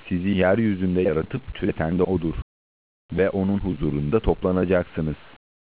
Sizi yeryüzünde yaratıp türeten de O'dur ve O'nun huzurunda toplanacaksınız.